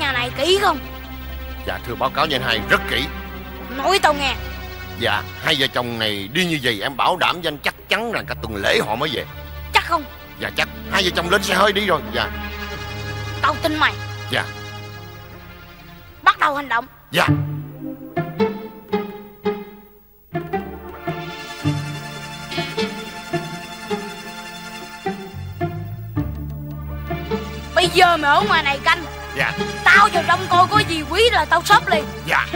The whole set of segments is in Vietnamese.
nhà này kỹ không? Dạ thưa báo cáo với anh hai, rất kỹ. Nói tao nghe. Dạ, hai vợ chồng này đi như vậy em bảo đảm với anh chắc chắn rằng cả tuần lễ họ mới về. Chắc không? Dạ chắc. Hai vợ chồng lên xe hơi đi rồi. Dạ. Tao tin mày. Dạ. Bắt đầu hành động. Dạ. Bây giờ mày ở ngoài này canh. Dạ. Tao vào trong coi có gì quý là tao xốp liền. Dạ.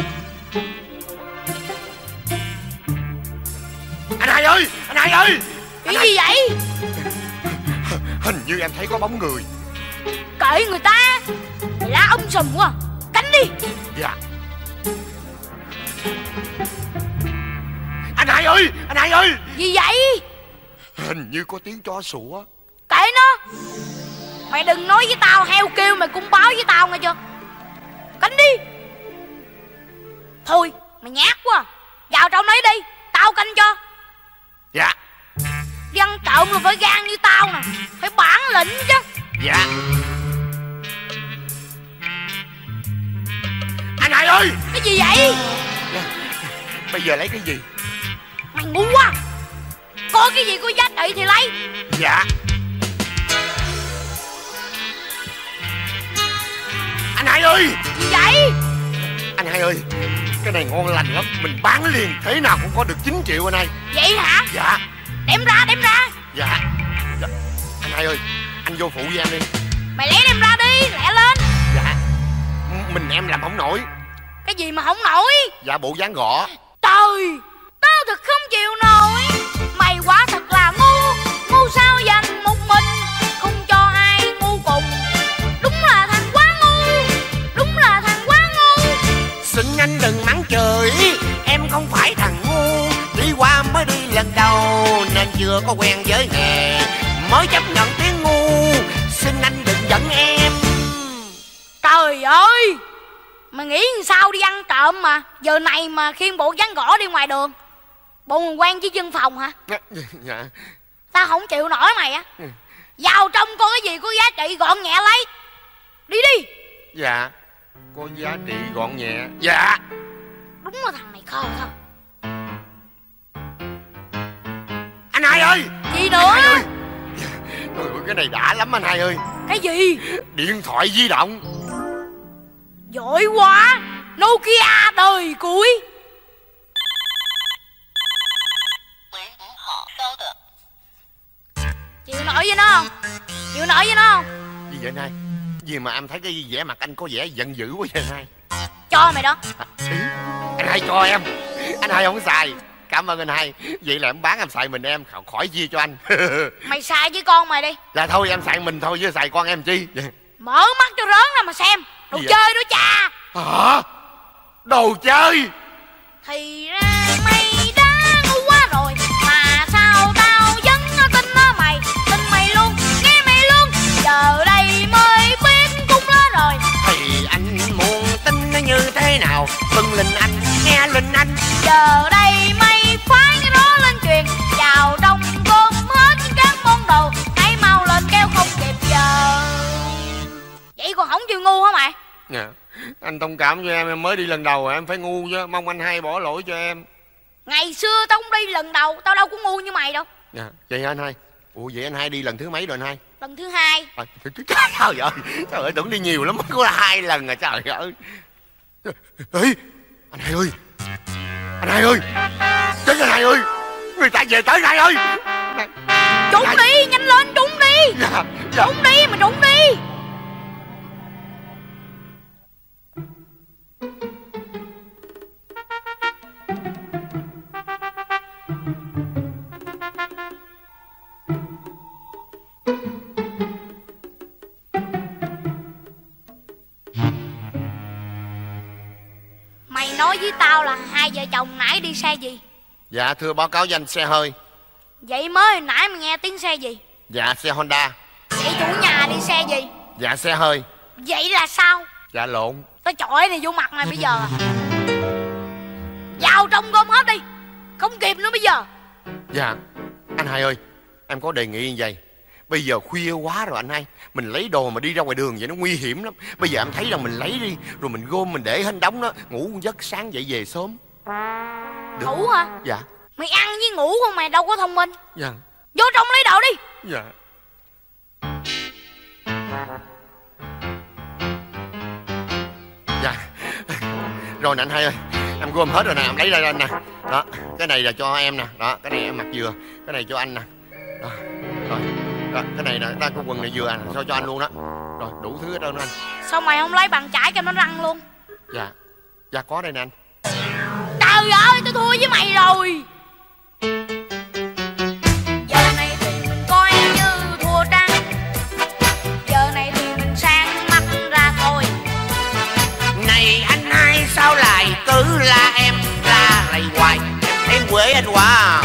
Anh hai ơi! Anh hai ơi! Chuyện gì vậy? Hình như em thấy có bóng người. Kệ người ta. Mày lá ông sùm quá. Cánh đi. Dạ. Anh hai ơi! Anh hai ơi! Gì vậy? Hình như có tiếng chó sủa. Kệ nó. Mày đừng nói với tao heo kêu mày cũng báo với tao nghe chưa? Cánh đi. Thôi mày nhát quá. Vào trong đấy đi. Tao canh cho. Dạ. Dân trộm là phải gan như tao nè. Phải bản lĩnh chứ. Dạ. Anh hai ơi! Cái gì vậy? Bây giờ lấy cái gì? Mày ngu quá. Có cái gì có giá trị thì lấy. Dạ. Anh hai ơi! Gì vậy? Anh hai ơi, cái này ngon lành lắm. Mình bán liền, thế nào cũng có được 9 triệu anh hai. Vậy hả? Dạ. Đem ra, đem ra. Dạ. Dạ. Anh hai ơi, anh vô phụ với em đi. Mày lấy đem ra đi, lẹ lên. Dạ. Mình em làm không nổi. Cái gì mà không nổi? Dạ bộ dáng gõ. Trời, tao thật không chịu nổi. Mày quá thật là ngu. Ngu sao dành một mình, không cho ai ngu cùng. Đúng là thằng quá ngu. Đúng là thằng quá ngu. Xin anh đừng mắng trời, em không phải thằng ngu. Đi qua mới đi lần đầu nên chưa có quen với nghề, mới chấp nhận tiếng ngu. Xin anh đừng giận em. Trời ơi, mày nghĩ sao đi ăn trộm mà giờ này mà khiêng bộ dáng gõ đi ngoài đường? Bộ người quen với dân phòng hả? Dạ. Tao không chịu nổi mày á. Vào trong có cái gì có giá trị gọn nhẹ lấy. Đi đi. Dạ. Có giá trị gọn nhẹ. Dạ. Đúng là thằng này khờ thật. Anh hai ơi! Gì nữa? Anh hai ơi! Trời ơi, cái này đã lắm anh hai ơi. Cái gì? Điện thoại di động. Giỏi quá. Nokia đời cuối. Chịu nổi với nó không? Chịu nổi với nó không? Gì vậy anh hai? Gì mà em thấy cái vẻ mặt anh có vẻ giận dữ quá vậy anh hai? Cho mày đó. Anh hai cho em. Anh hai không xài. Cảm ơn anh hai. Vậy là em bán em xài mình em, khỏi chia cho anh. Mày xài với con mày đi. Là thôi em xài mình thôi chứ xài con em chi. Mở mắt cho rớn ra mà xem. Đồ chơi đó cha. Hả? Đồ chơi? Thì ra mày đã ngu quá rồi. Mà sao tao vẫn tin nó mày. Tin mày luôn, nghe mày luôn. Giờ đây mới biết cũng lớn rồi. Thì anh muốn tin nó như thế nào? Vâng linh anh, nghe linh anh. Giờ đây mày phái cái đó lên truyền. Vào trong gom hết các món đồ. Hãy mau lên kêu không kịp giờ. Vậy còn không chịu ngu hả mày? Dạ. Anh thông cảm cho em mới đi lần đầu em phải ngu chứ. Mong anh hai bỏ lỗi cho em. Ngày xưa tao cũng đi lần đầu. Tao đâu có ngu như mày đâu. Dạ. Vậy hả anh hai? Ủa vậy anh hai đi lần thứ mấy rồi anh hai? Lần thứ hai. Trời ơi, trời ơi, tưởng đi nhiều lắm, có 2 lần rồi, trời ơi. Ê, anh hai ơi, anh hai ơi, chết anh hai ơi, người ta về tới anh hai ơi. Trốn đi, nhanh lên, trốn đi. Dạ, dạ. Trốn đi, mà trốn đi. Mày nói với tao là hai vợ chồng nãy đi xe gì? Dạ thưa báo cáo danh xe hơi. Vậy mới hồi nãy mày nghe tiếng xe gì? Dạ xe Honda. Vậy chủ nhà đi xe gì? Dạ xe hơi. Vậy là sao? Dạ lộn. Tao chọi này vô mặt mày bây giờ. Vào trong gom hết đi. Không kịp nữa bây giờ. Dạ anh hai ơi, em có đề nghị như vậy. Bây giờ khuya quá rồi anh hai. Mình lấy đồ mà đi ra ngoài đường vậy nó nguy hiểm lắm. Bây giờ em thấy là mình lấy đi, rồi mình gom mình để hết đống đó, ngủ một giấc sáng dậy về sớm. Được. Ngủ hả? Dạ. Mày ăn với ngủ không, mày đâu có thông minh. Dạ. Vô trong lấy đồ đi. Dạ. Dạ. Rồi nè anh hai ơi, em gom hết rồi nè, em lấy ra nè. Đó, cái này là cho em nè. Đó, cái này em mặc vừa. Cái này cho anh nè. Đó, rồi. Đó, cái này nè, cái quần này vừa cho anh luôn đó. Rồi, đủ thứ hết trơn anh. Sao mày không lấy bàn chải cho nó răng luôn? Dạ. Dạ có đây nè anh. Trời ơi, tôi thua với mày rồi. Giờ này thì mình coi như thua trắng. Giờ này thì mình sang mắt ra thôi. Này anh hai sao lại cứ la em la lầy hoài. Em quê anh quá.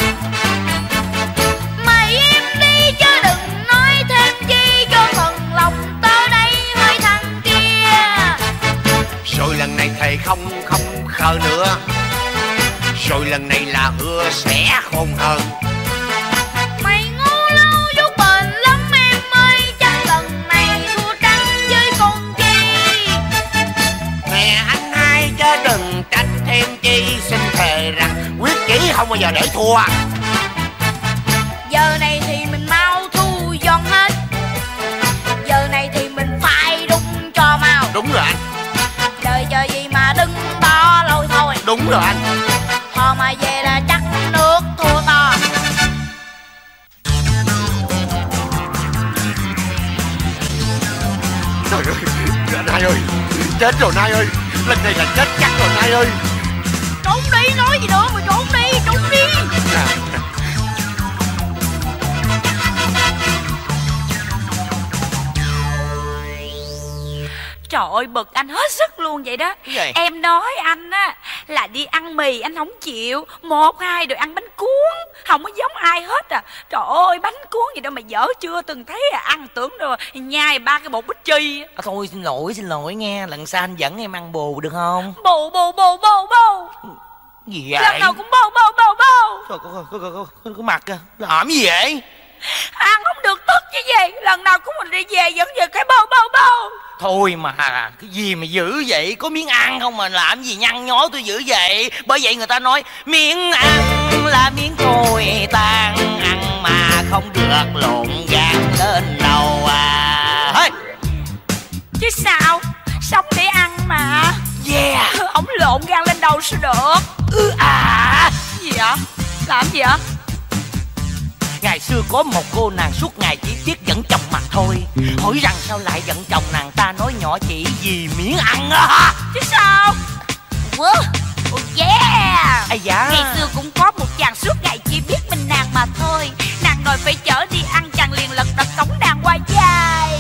Mày im đi chứ đừng nói thêm chi, cho phần lòng tớ đây hơi thằng kia. Rồi lần này thầy không khờ nữa. Rồi lần này là hứa sẽ khôn hơn. Mày ngu lâu vô bền lắm em ơi. Chắc lần này thua trắng với con chi. Nè anh hai chứ đừng trách thêm chi. Xin thề rằng quyết chí không bao giờ để thua. Giờ này thì mình mau thu dọn hết. Giờ này thì mình phải đúng cho mau. Đúng rồi anh. Đời chờ gì mà đứng đó lôi thôi. Đúng rồi anh. Họ mà về là chắc nước thua to. Trời ơi, anh hai ơi, chết rồi Nai ơi. Lần này là chết chắc rồi Nai ơi. Trốn đi, nói gì nữa mà trốn đi, trốn đi. Trời ơi, bực anh hết sức luôn vậy đó. Cái gì? Em nói anh á là đi ăn mì anh không chịu. 1, 2 rồi ăn bánh cuốn. Không có giống ai hết à. Trời ơi, bánh cuốn gì đâu mà dở chưa từng thấy à. Ăn tưởng rồi nhai 3 cái bột bít chi. Thôi xin lỗi nghe. Lần sau anh dẫn em ăn bù được không? Bù. Gì vậy? Lần nào cũng bù. Trời, có mặt kìa. Làm gì vậy? Ăn không được tức chứ gì. Lần nào cũng mình đi về vẫn về cái bù. Thôi mà cái gì mà dữ vậy? Có miếng ăn không mà làm gì nhăn nhó tôi dữ vậy? Bởi vậy người ta nói miếng ăn là miếng cồi tan. Ăn mà không được lộn gan lên đầu à. Hey. Chứ sao? Sống để ăn mà. Yeah. Ông lộn gan lên đầu sao được? Gì vậy? Làm gì vậy? Ngày xưa có một cô nàng suốt ngày chỉ biết dẫn chồng mà thôi. Hỏi rằng sao lại giận chồng, nàng ta nói nhỏ chỉ vì miếng ăn á. Chứ sao? Wow. Oh yeah. Ây da. Ngày xưa cũng có một chàng suốt ngày chỉ biết mình nàng mà thôi. Nàng đòi phải chở đi ăn, chàng liền lật đật cõng nàng qua vai.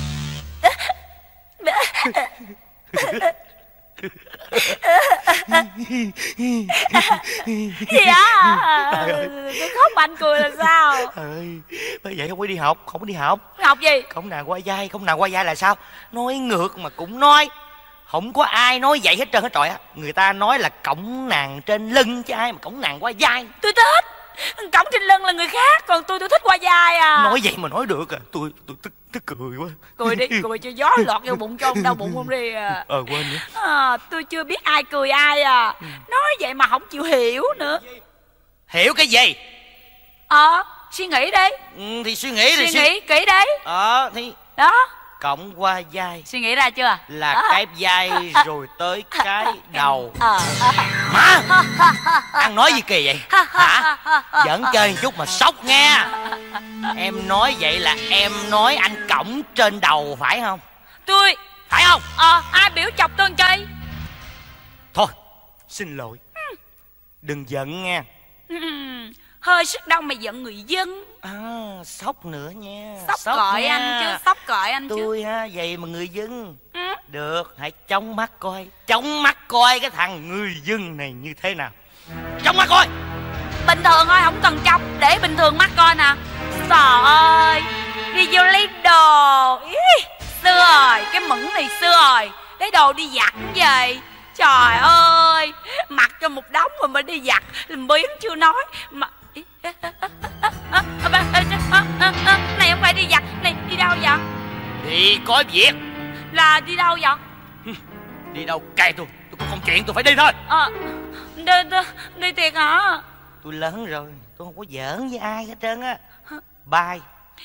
Gì á? Tôi khóc anh cười là sao? Bởi vậy không có đi học. Học gì? Cõng nàng qua vai là sao? Nói ngược mà cũng nói. Không có ai nói vậy hết trơn hết trọi á. Người ta nói là cõng nàng trên lưng chứ ai mà cõng nàng qua vai. Tôi thích. Cõng trên lưng là người khác, còn tôi thích qua vai à. Nói vậy mà nói được à. Tôi tức cười quá. Cười đi, cười cho gió lọt vô bụng cho ông đau bụng không đi à. Quên nữa. Tôi chưa biết ai cười ai à. Nói vậy mà không chịu hiểu nữa. Hiểu cái gì? Suy nghĩ đi. Thì suy nghĩ đi. Suy nghĩ kỹ đi. Thì đó. Cõng qua vai. Suy nghĩ ra chưa? Là cái vai rồi tới cái đầu. Má, ăn nói gì kỳ vậy? Hả? Giỡn chơi một chút mà sốc nghe. Em nói vậy là em nói anh cõng trên đầu phải không? Tôi. Phải không? Ai biểu chọc tôi làm chi? Thôi, xin lỗi. Đừng giận nha. Hơi sức đâu mà giận người dân. Sốc nữa nha. Sốc cọi nha. Anh chứ. Sốc cọi anh chứ. Tôi vậy mà người dân. Được, hãy chống mắt coi. Chống mắt coi cái thằng người dân này như thế nào. Chống mắt coi. Bình thường thôi, không cần chống. Để bình thường mắt coi nè. Trời ơi, đi vô lấy đồ. Xưa rồi, cái mẫn này xưa rồi. Lấy đồ đi giặt về. Trời ơi, mặc cho một đống rồi mà đi giặt. Làm biến chưa nói mà Này không phải đi giặt. Này đi đâu vậy? Đi có việc. Là đi đâu vậy? Đi đâu kệ tôi có công chuyện tôi phải đi thôi. Đi thiệt hả? Tôi lớn rồi, tôi không có giỡn với ai hết trơn á. Bye.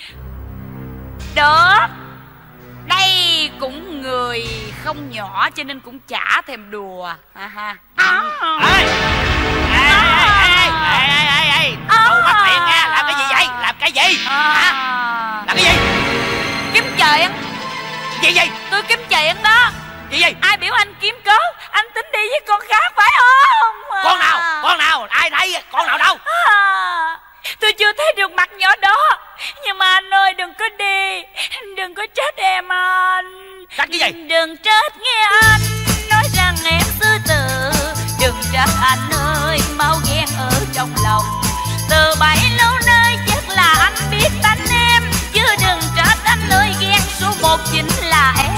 Được. Đây cũng người không nhỏ cho nên cũng chả thèm đùa. Ha. Ê, tôi bắt tiền nha. Làm cái gì vậy? Làm cái gì? Hả? Làm cái gì? Kiếm chuyện. Gì gì? Tôi kiếm chuyện đó. Gì? Ai biểu anh kiếm cớ? Anh tính đi với con khác phải không? Con nào? Ai thấy? Con nào đâu? Tôi chưa thấy được mặt nhỏ đó. Nhưng mà anh ơi đừng có đi. Đừng có trách em anh. Trách cái gì? Đừng trách nghe anh nói rằng em sư tử. Đừng trách anh ơi máu ghen ở trong lòng. Từ bấy lâu nay chắc là anh biết tánh em. Chứ đừng trách anh ơi ghen số một chính là em.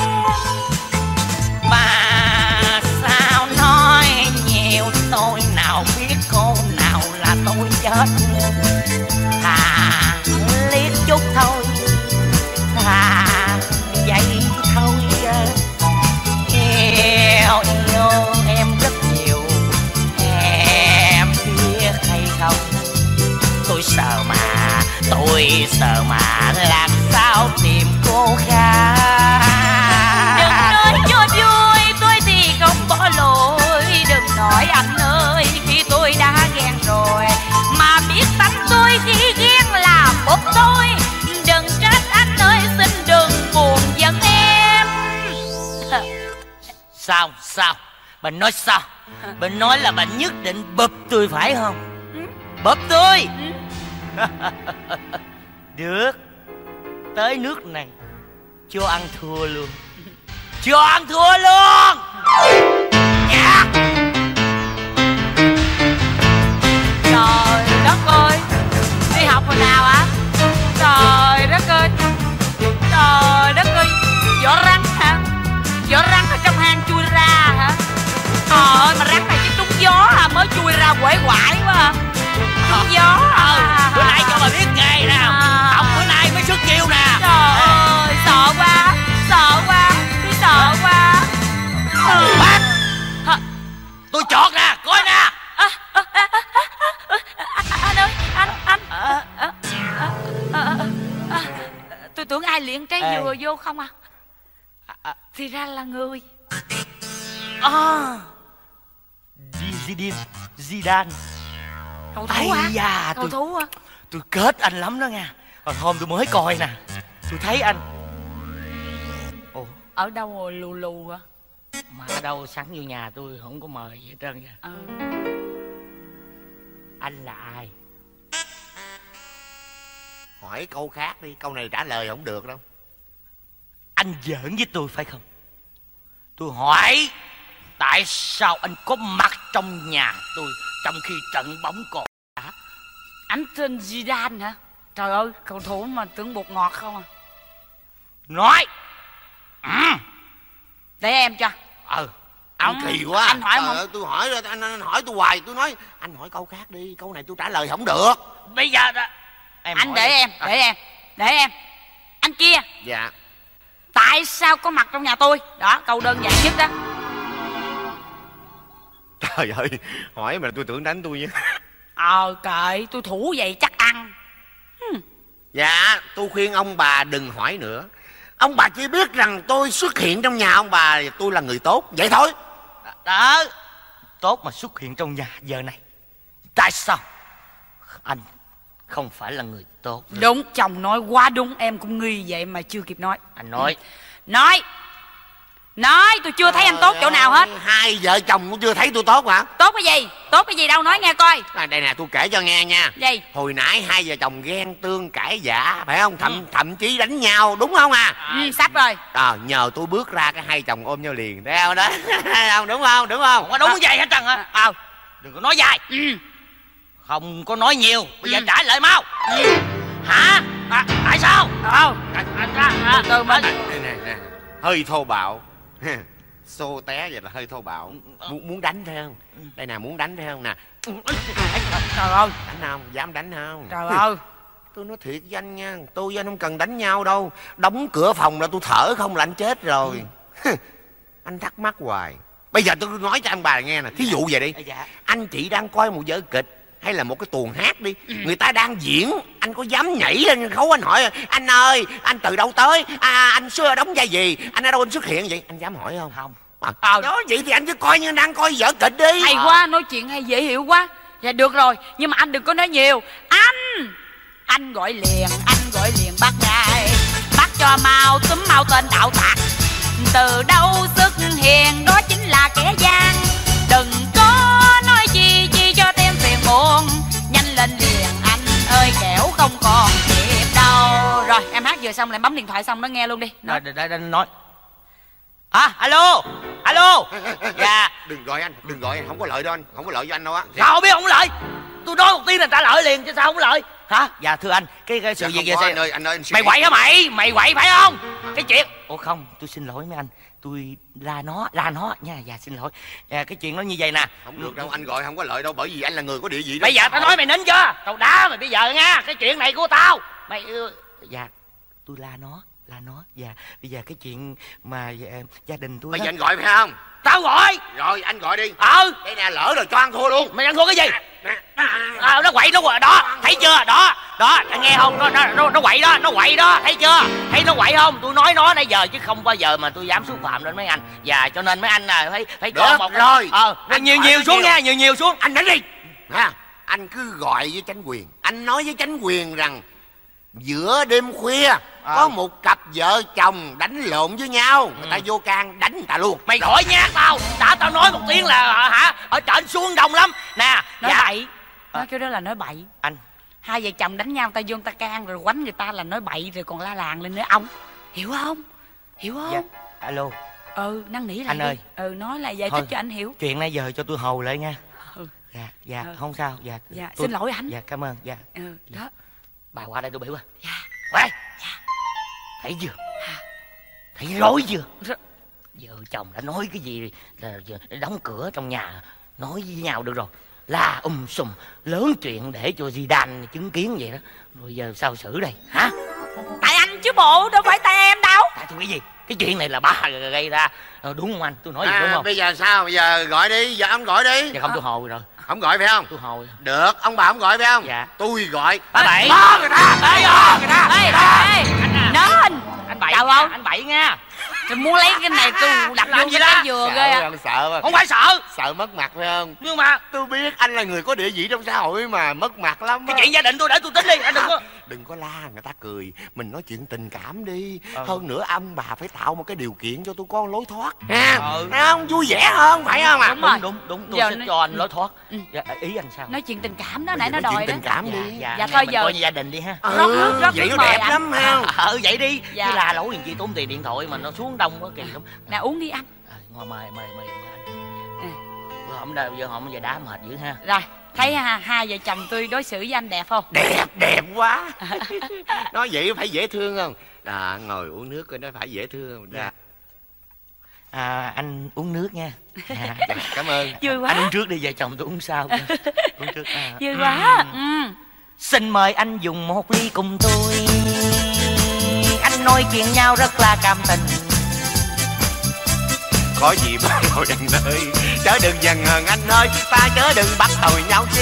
Mà sao nói nhiều tôi nào biết cô nào là tôi chết. Thà liếc chút thôi. Thà vậy thôi. Yêu em rất nhiều. Em biết hay không? Tôi sợ mà làm sao tìm cô khác. Đừng nói cho vui tôi thì không bỏ lỗi. Đừng nói anh ơi khi tôi đã ghen rồi. Mà biết tánh tôi khi ghen là bốc tôi. Đừng trách anh ơi xin đừng buồn giận em. Sao? Bà nói sao? Bà nói là bà nhất định bụp tôi phải không? Bụp tôi. Được. Tới nước này cho ăn thua luôn. Nhạc. Trời đất ơi. Đi học hồi nào hả? Trời đất ơi. Vỏ rắn hả? Vỏ rắn ở trong hang chui ra hả? Trời ơi mà rắn này chứ trúng gió à. Mới chui ra quể quải quá à. Trúng gió à. Bữa nay cho bà biết nghề nè. Học bữa nay mới xuất chiêu nè. Trời ơi sợ quá. Tôi sợ quá. Bác. Tôi chọt nè. Coi nè. Anh ơi anh. Tôi tưởng ai liệng trái dừa vô không à. Thì ra là người. Zidane. Cầu thủ hả? Da, Cầu thủ hả? tôi kết anh lắm đó nha. Hồi hôm tôi mới coi nè. Tôi thấy anh. Ồ, Ở đâu rồi lù lù à? mà ở đâu sẵn vô nhà tôi không có mời gì hết trơn kìa. Anh là ai? Hỏi câu khác đi, câu này trả lời không được đâu. Anh giỡn với tôi phải không? Tôi hỏi tại sao anh có mặt trong nhà tôi trong khi trận bóng còn đá? Anh tên Zidane hả? Trời ơi cầu thủ mà tưởng bột ngọt không à. Nói. Để em cho. Ông kỳ quá. Anh hỏi Trời ơi, tôi hỏi rồi anh hỏi tôi hoài. Tôi nói anh hỏi câu khác đi, câu này tôi trả lời không được. Bây giờ đó anh để em. Anh kia. Dạ. Tại sao có mặt trong nhà tôi? Đó câu đơn giản nhất đó. Trời ơi, hỏi mà tôi tưởng đánh tôi chứ. Kệ, tôi thủ vậy chắc ăn. Dạ, tôi khuyên ông bà đừng hỏi nữa. Ông bà chỉ biết rằng tôi xuất hiện trong nhà ông bà, tôi là người tốt, vậy thôi. Đó, tốt mà xuất hiện trong nhà giờ này. Tại sao anh không phải là người tốt? Đúng, chồng nói quá đúng. Em cũng nghi vậy mà chưa kịp nói. Anh nói. Nói tôi chưa thấy anh tốt chỗ nào hết. Hai vợ chồng cũng chưa thấy tôi tốt hả? Tốt cái gì? Tốt cái gì đâu, nói nghe coi. Đây nè, tôi kể cho nghe nha. Gì? Hồi nãy hai vợ chồng ghen tương cãi vã, phải không? Thậm chí đánh nhau, đúng không à? Sắp rồi. Nhờ tôi bước ra cái hai chồng ôm nhau liền. Thấy không đó? Đúng không? Không có đúng vậy hết trơn hả? Đừng có nói dài. Không có nói nhiều. Bây giờ trả lời mau. Hả? Tại sao? Từ mình. Nè, hơi thô bạo. Xô té vậy là hơi thô bạo. Muốn đánh phải không? Đây nè, muốn đánh phải không nè? Trời ơi. Đánh không? Dám đánh không? Trời ơi. tôi nói thiệt với anh nha, tôi với anh không cần đánh nhau đâu. Đóng cửa phòng là tôi thở không là anh chết rồi. Anh thắc mắc hoài. Bây giờ tôi nói cho anh bà nghe nè. Thí dụ vậy đi. Anh chị đang coi một vở kịch hay là một cái tuồng hát đi, người ta đang diễn, anh có dám nhảy lên sân khấu anh hỏi anh ơi, anh từ đâu tới, anh xưa đóng vai gì, anh ở đâu anh xuất hiện vậy, anh dám hỏi không? Không. Đó vậy thì anh cứ coi như đang coi vở kịch đi. Hay quá, nói chuyện hay dễ hiểu quá. Dạ được rồi, nhưng mà anh đừng có nói nhiều. Anh gọi liền bác ngài, bác cho mau túm mau tên đạo tặc. Từ đâu xuất hiện đó chính là kẻ gian. Đừng có nói chi cho thêm phiền muộn. Nhanh lên liền anh ơi, kẻo không còn kịp đâu. Rồi em hát vừa xong lại bấm điện thoại xong nó nghe luôn đi. Nói. Nói. Alo. Dạ. Đừng gọi anh, không có lợi đâu anh, không có lợi cho anh đâu á. Sao biết không lợi? Tôi nói một tiếng là trả lời liền chứ sao không lợi? Hả? Dạ thưa anh, cái sự việc gì anh ơi, mày quậy hả mày? Mày quậy phải không? Cái chuyện. Ủa không, tôi xin lỗi mấy anh. Tôi la nó nha. Dạ xin lỗi. Cái chuyện nó như vậy nè. Không được đâu, anh gọi không có lợi đâu, bởi vì anh là người có địa vị đó. Bây giờ tao nói mày nín chưa? Tao đá mày bây giờ nha. Cái chuyện này của tao. Mày dạ tôi la nó. Dạ bây giờ cái chuyện mà gia đình tôi. Bây giờ anh gọi phải không? Tao gọi. Rồi anh gọi đi. Đây nè, lỡ rồi cho ăn thua luôn. Mày ăn thua cái gì? Nó quậy đó, thấy chưa? Đó anh nghe không? Nó quậy đó, thấy chưa? Thấy nó quậy không? Tôi nói nó nãy giờ chứ không bao giờ mà tôi dám xúc phạm lên mấy anh. Dạ cho nên mấy anh là phải có một rồi. Nhiều xuống nha, nhiều xuống. Anh đánh đi. Anh cứ gọi với Chánh Quyền, anh nói với Chánh Quyền rằng giữa đêm khuya có một cặp vợ chồng đánh lộn với nhau, người ta vô can đánh người ta luôn. Mày khỏi nhát tao, tao nói một tiếng là hả, ở trển xuống đông lắm nè. Nói bậy. Nói cái đó là nói bậy. Anh hai vợ chồng đánh nhau người ta vô người ta can rồi quánh người ta là nói bậy rồi còn la làng lên nữa ông. Hiểu không? Dạ. Alo. Năn nỉ lại anh đi. ơi. Nói lại giải thích cho anh hiểu. Chuyện này giờ cho tôi hầu lại nha. Dạ không sao. Dạ xin lỗi anh. Dạ cảm ơn. Dạ. Đó. Bà qua đây tôi biểu qua. Dạ. Quay. Thấy chưa? Thấy rối chưa? Vợ chồng đã nói cái gì là đóng cửa trong nhà nói với nhau được rồi, la sùm lớn chuyện để cho Zidane chứng kiến vậy đó. Rồi giờ sao xử đây hả? Tại anh chứ bộ, đâu phải tại em đâu. Tại tôi cái gì? Cái chuyện này là ba gây ra. Đúng không anh? Tôi nói gì đúng không? Bây giờ sao? Bây giờ gọi đi, giờ ông gọi đi. Dạ không, tôi hồi rồi. Không gọi phải không? Tôi hồi. Được, ông bà không gọi phải không? Dạ. Tôi gọi. Ba Bảy. Đó người ta. Nên Anh Bảy. chào không? Anh Bảy nha. Tôi muốn lấy cái này tôi đặt vô cái trái dừa ghê à. Sợ mà. Không phải sợ. Sợ mất mặt phải không? Nhưng mà tôi biết anh là người có địa vị trong xã hội mà mất mặt lắm. Cái chuyện gia đình tôi để tôi tính đi. Anh đừng có la người ta cười. Mình nói chuyện tình cảm đi. Hơn nữa ông bà phải tạo một cái điều kiện cho tôi có lối thoát ha. Thấy không? Vui vẻ hơn phải không ạ? Đúng. Tôi sẽ cho anh lối thoát. Ý anh sao? Nói chuyện tình cảm đó, nãy nó đòi đó. Tình cảm đi. Dạ thôi giờ coi như gia đình đi ha. Rót vậy nước nó mời đẹp anh. lắm ha. Vậy đi. Chứ la lỗi gì tốn tiền điện thoại mà nó xuống đông quá kỳ lắm. Nè uống đi anh. Mời anh. Giờ họ giờ đá mệt dữ ha. Rồi thấy hai vợ chồng tôi đối xử với anh đẹp không? Đẹp quá. Nói vậy phải dễ thương không? Ngồi uống nước coi nó phải dễ thương không? Anh uống nước nha. Cảm ơn. Vui quá. Anh uống trước đi, vợ chồng tôi uống sau. Uống trước. Vui quá. Xin mời anh dùng một ly cùng tôi. Anh nói chuyện nhau rất là cảm tình. Có gì mà rồi anh ơi, chớ đừng giận hờn anh ơi, ta chớ đừng bắt hồi nhau chi.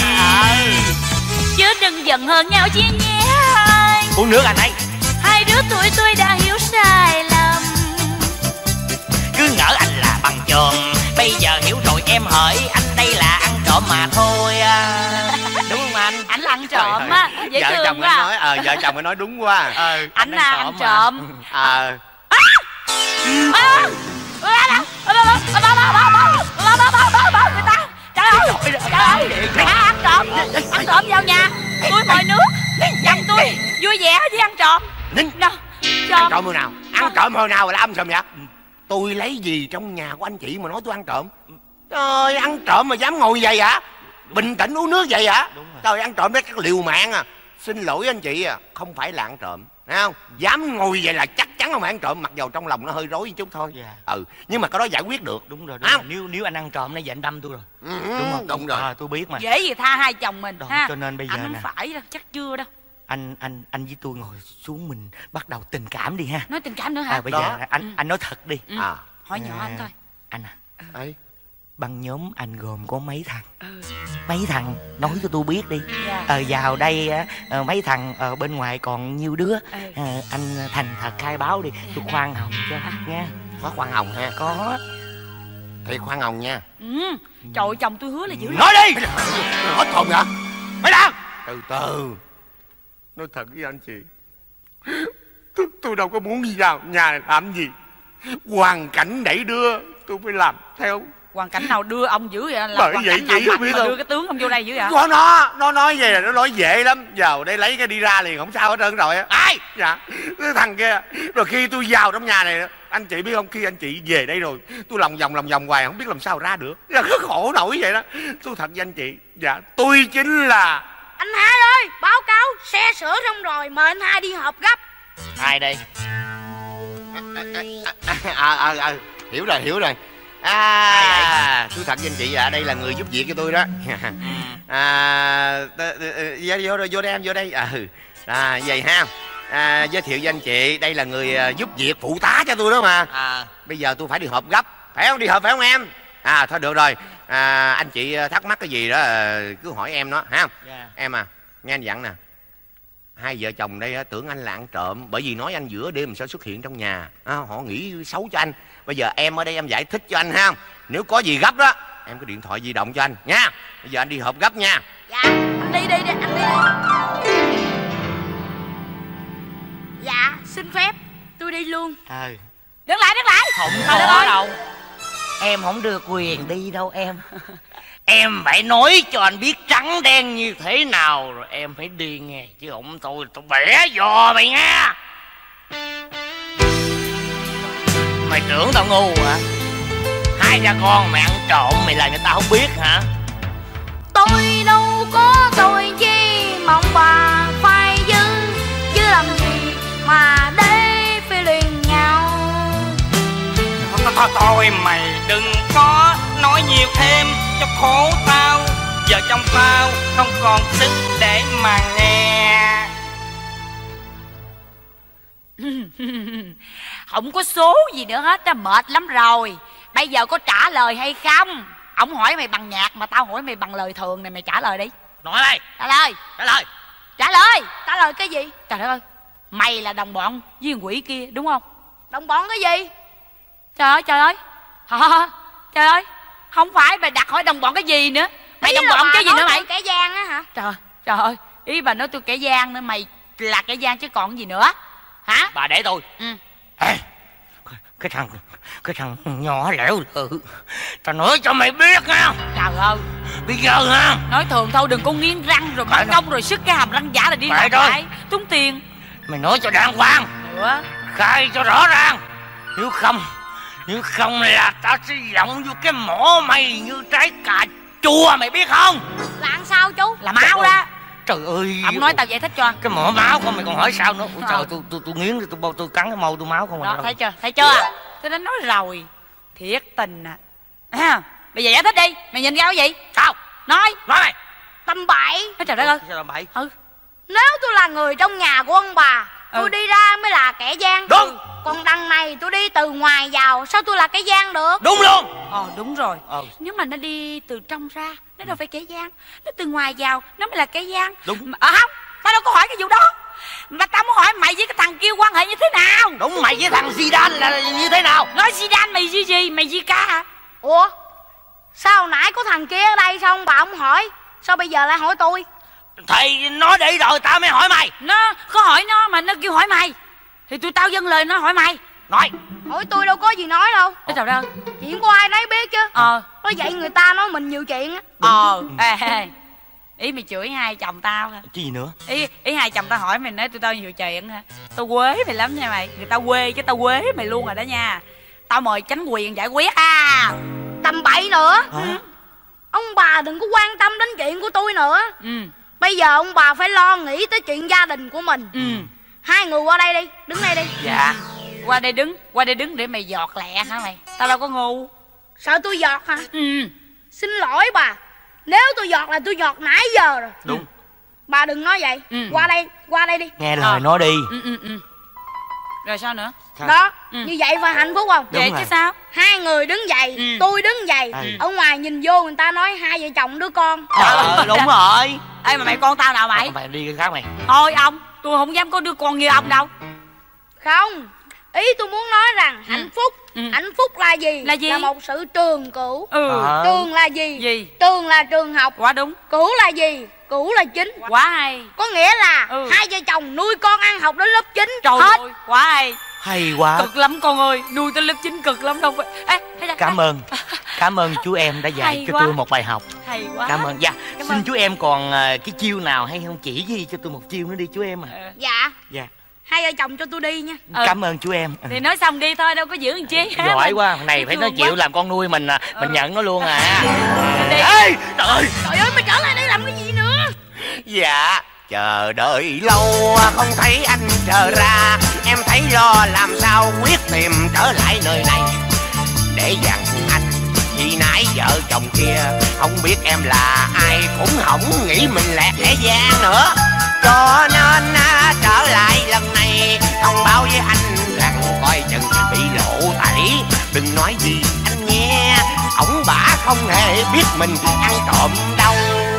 Chứ đừng giận hờn nhau chi nhé anh. Uống nước anh ấy. Hai đứa tụi tôi đã hiểu sai lầm. Cứ ngỡ anh là bằng chồm, bây giờ hiểu rồi em hỡi, anh đây là ăn trộm mà thôi. Đúng không anh? Anh là ăn trộm á, dễ vợ thương chồng quá. anh nói, vợ chồng anh nói đúng quá. Anh là ăn trộm. Người ta. Trời ơi, ăn trộm vào nhà tôi mời nước, dặn tôi vui vẻ với ăn trộm. Ăn trộm hồi nào? Ăn trộm hồi nào là âm trộm vậy? Tôi lấy gì trong nhà của anh chị mà nói tôi ăn trộm? Trời, ăn trộm mà dám ngồi vậy hả? Bình tĩnh uống nước vậy hả? Trời, ăn trộm đấy các liều mạng à. Xin lỗi anh chị à, không phải là ăn trộm, thấy không? Dám ngồi vậy là chắc chắn không phải ăn trộm, mặc dầu trong lòng nó hơi rối chút thôi. Nhưng mà cái đó giải quyết được. Đúng rồi. Nếu anh ăn trộm nó vậy anh đâm tôi rồi. Đúng không? Đúng rồi. Tôi biết mà. Dễ gì tha hai chồng mình ha. Cho nên bây giờ anh nè. không phải đâu, chắc chưa đâu. anh với tôi ngồi xuống mình bắt đầu tình cảm đi ha. Nói tình cảm nữa hả? Bây giờ anh nói thật đi. Hỏi nhỏ anh thôi. Anh ấy băng nhóm anh gồm có mấy thằng? Mấy thằng nói cho tôi biết đi. Vào đây mấy thằng ở bên ngoài còn nhiêu đứa? Anh thành thật khai báo đi, tôi khoan hồng cho nha. Có khoan hồng ha? Có. Thì khoan hồng nha. Trời ơi, chồng tôi hứa là giữ. Nói đi. Hết hồn hả? Mấy đang từ từ. Nói thật với anh chị, tôi đâu có muốn vào nhà này làm gì. Hoàn cảnh đẩy đưa tôi phải làm theo. Hoàn cảnh nào đưa ông dữ vậy? Bởi vậy chị không biết đâu. Đưa cái tướng ông vô đây dữ vậy? Nó nói về là nó nói dễ lắm. Vào đây lấy cái đi ra liền không sao hết trơn rồi. Ai? Dạ cái thằng kia. Rồi khi tôi vào trong nhà này, anh chị biết không, khi anh chị về đây rồi tôi lòng vòng hoài không biết làm sao ra được. Rất khổ nổi vậy đó. Tôi thật với anh chị, dạ tôi chính là anh Hai ơi. Báo cáo xe sửa xong rồi, mời anh Hai đi họp gấp. Ai đây? Hiểu rồi. Tôi thật với anh chị, đây là người giúp việc cho tôi đó. Vô đây em, vô đây. Vậy ha. Giới thiệu với anh chị, đây là người giúp việc phụ tá cho tôi đó mà. Bây giờ tôi phải đi họp gấp, phải không? Đi họp phải không em? Thôi được rồi. Anh chị thắc mắc cái gì đó cứ hỏi em đó ha. Em nghe anh dặn nè, hai vợ chồng đây tưởng anh là ăn trộm, bởi vì nói anh giữa đêm sẽ xuất hiện trong nhà. Họ nghĩ xấu cho anh. Bây giờ em ở đây em giải thích cho anh ha. Nếu có gì gấp đó em có điện thoại di động cho anh nha. Bây giờ anh đi họp gấp nha. Dạ anh đi anh đi. Dạ xin phép tôi đi luôn. Đứng lại. Không có đâu. Em không được quyền đi đâu em. Em phải nói cho anh biết trắng đen như thế nào rồi em phải đi nghe. Chứ không tôi bẻ giò mày nha. Mày tưởng tao ngu hả? Hai cha con mày ăn trộm mày làm người ta không biết hả? Tôi đâu có tôi chi mong bà phải chứ làm gì mà để phải liền nhau. Thôi mày đừng có nói nhiều thêm cho khổ tao. Giờ trong tao không còn sức để mà nghe. Không có số gì nữa hết, ta mệt lắm rồi. Bây giờ có trả lời hay không? Ông hỏi mày bằng nhạc mà tao hỏi mày bằng lời thường này, mày trả lời đi. Nói đây. Trả lời cái gì? Trời ơi, mày là đồng bọn với quỷ kia đúng không? Đồng bọn cái gì? Trời ơi trời ơi, không phải mày đặt hỏi đồng bọn cái gì nữa. Mày đồng bọn cái gì nữa mày? Kẻ gian á hả? Trời ơi, ý bà nói tôi kẻ gian nữa, mày là kẻ gian chứ còn gì nữa hả? Bà để tôi. Cái thằng nhỏ lẻo lự, tao nói cho mày biết nha. Trời ơi, bây giờ ha, nói thường thôi, đừng có nghiến răng rồi mất công rồi sức cái hàm răng giả là đi làm lại tốn tiền. Mày nói cho đàng hoàng, khai cho rõ ràng. Nếu không là tao sẽ giọng vô cái mỏ mày như trái cà chua, mày biết không? Là sao chú? Là máu đó. Trời ơi, ông nói tao giải thích cho. Cái mỏ máu không mày còn hỏi sao nữa? Ôi trời, tôi nghiến tôi cắn cái mâu tôi máu không. Đó, thấy chưa? Tôi đã nói rồi, thiệt tình à. Bây giờ giải thích đi, mày nhìn ra cái gì? Sao? Nói mày. Tầm bậy. Trời đất ơi. Sao tầm bậy? Nếu tôi là người trong nhà của ông bà, tôi đi ra mới là kẻ gian. Đúng. Còn đằng này tôi đi từ ngoài vào, sao tôi là kẻ gian được? Đúng luôn. Đúng rồi. Nếu mà nó đi từ trong ra, nó đâu phải kẻ gian. Nó từ ngoài vào, nó mới là kẻ gian. Đúng. Không, tao đâu có hỏi cái vụ đó. Mà tao muốn hỏi mày với cái thằng kia quan hệ như thế nào? Đúng, mày với thằng Zidane là như thế nào? Nói Zidane mày gì? Mày Zika hả? Ủa? Sao nãy có thằng kia ở đây sao ông bà ông hỏi? Sao bây giờ lại hỏi tôi? Thì nó đi rồi tao mới hỏi mày. Nó có hỏi nó mà nó kêu hỏi mày, thì tao dâng lời nó hỏi mày. Nói. Hỏi tôi đâu có gì nói đâu. Trời ơi, chuyện của ai nấy biết chứ. Nói vậy người ta nói mình nhiều chuyện á. Ý mày chửi hai chồng tao hả? Chứ gì nữa? Ý hai chồng tao hỏi mày nói tao nhiều chuyện hả? Tao quế mày lắm nha mày. Người ta quê chứ tao quế mày luôn rồi đó nha. Tao mời chánh quyền giải quyết tầm bậy nữa. Ông bà đừng có quan tâm đến chuyện của tôi nữa. Bây giờ ông bà phải lo nghĩ tới chuyện gia đình của mình. Hai người qua đây đi, đứng đây đi. Dạ. Qua đây đứng để mày giọt lẹ hả mày? Tao đâu có ngu. Sợ tôi giọt hả? Xin lỗi bà, nếu tôi giọt là tôi giọt nãy giờ rồi. Đúng. Bà đừng nói vậy. Qua đây đi. Nghe lời nó đi. Rồi sao nữa? Đó, như vậy phải hạnh phúc không? Vậy chứ sao? Hai người đứng dậy, tôi đứng dậy. Ở ngoài nhìn vô người ta nói hai vợ chồng đứa con. Đúng rồi. Ê mà mày con tao nào mày? Mày đi cái khác mày. Thôi ông, tôi không dám có đứa con như ông đâu. Không, ý tôi muốn nói rằng hạnh phúc. Hạnh phúc là gì? Là gì? Là một sự trường cửu. Trường là gì? Gì? Trường là trường học. Quá đúng. Cửu là gì? Cửu là chính. Quá hay. Có nghĩa là hai vợ chồng nuôi con ăn học đến lớp 9. Trời hết. ơi, quá hay. Hay quá. Cực lắm con ơi, nuôi tới lớp 9 cực lắm đâu phải. Ê, Cảm ơn chú em đã dạy cho tôi một bài học. Hay quá. Cảm ơn. Dạ, xin chú em còn cái chiêu nào hay không, chỉ gì cho tôi một chiêu nữa đi chú em à. Dạ. Hai vợ chồng cho tôi đi nha. Cảm ơn chú em. Thì nói xong đi thôi, đâu có giữ làm chi. Giỏi quá, này phải nó chịu làm con nuôi mình à. Mình nhận nó luôn à. Đi. Ê, trời ơi. Trời ơi, mày trở lại đây làm cái gì nữa? Dạ, chờ đợi lâu không thấy anh trở ra. Em thấy lo làm sao quyết tìm trở lại nơi này để dặn anh. Vì nãy vợ chồng kia không biết em là ai, cũng không nghĩ mình là kẻ gian nữa. Cho nên trở lại lần này thông báo với anh rằng coi chừng bị lộ tẩy. Đừng nói gì anh nghe, ổng bả không hề biết mình ăn trộm đâu.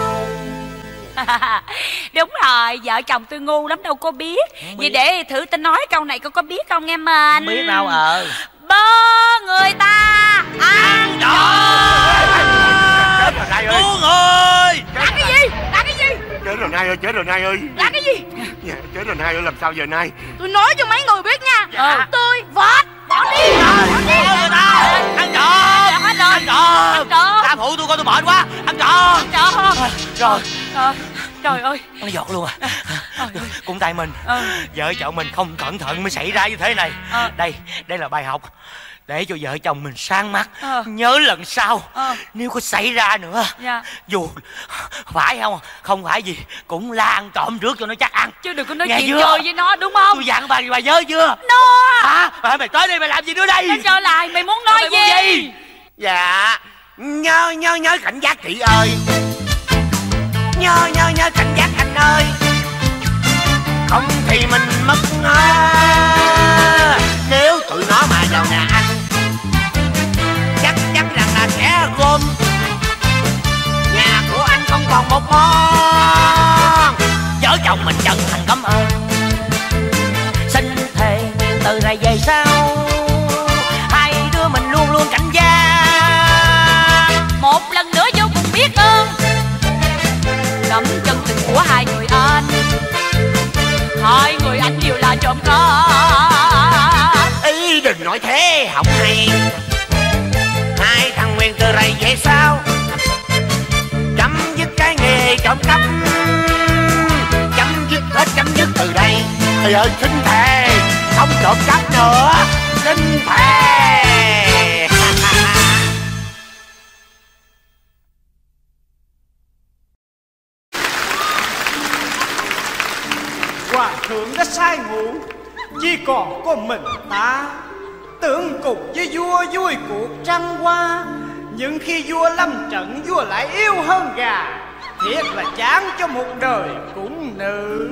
Đúng rồi, vợ chồng tôi ngu lắm đâu có biết. Vậy để thử tôi nói câu này có biết không nghe mình? Không biết đâu. Bơ người ta ăn trộm. Chết rồi Nai ơi. Cứu người. Làm cái gì? Làm cái gì? Chết rồi Nai ơi, chết rồi Nai ơi. Làm cái gì? Dạ, chết rồi Nai ơi, làm sao giờ Nai? Tôi nói cho mấy người biết nha. Tôi vọt đi. Người ta ăn trộm. Ăn trộm. Cha phụ tôi coi tôi mệt quá. Ăn trộm. Rồi. Trời ơi, nó giọt luôn à. Cũng tại mình. Vợ chồng mình không cẩn thận mới xảy ra như thế này. Đây là bài học để cho vợ chồng mình sáng mắt. Nhớ lần sau nếu có xảy ra nữa, dù phải không phải gì cũng la ăn trộm trước cho nó chắc ăn, chứ đừng có nói nghe chuyện chưa? chơi với nó đúng không? Tôi dặn bà nhớ chưa? Mày tới đây mày làm gì nữa đây? Mày trở lại, mày muốn nói gì? Dạ, nhớ cảnh giác chị ơi. Nhớ cảnh giác anh ơi, không thì mình mất nếu tụi nó mà vào nhà anh chắc chắn rằng là sẽ gom. Nhà của anh không còn một món. Vợ chồng mình chân thành cảm ơn. Xin thề từ này về sau hai đứa mình luôn luôn cảnh giác. Một lần nữa vô cùng biết ơn tấm chân tình của hai người anh. Hai người anh đều là trộm cắp. Ý đừng nói thế không hay. Hai thằng Nguyên từ đây về sau chấm dứt cái nghề trộm cắp. Chấm dứt từ đây. Trời ơi, xin thề không trộm cắp nữa. Xin thề. Hoàng thượng đã sai ngủ, chỉ còn có mình ta. Tưởng cùng với vua vui cuộc trăng hoa, nhưng khi vua lâm trận vua lại yêu hơn gà. Thiệt là chán cho một đời cũng nữ.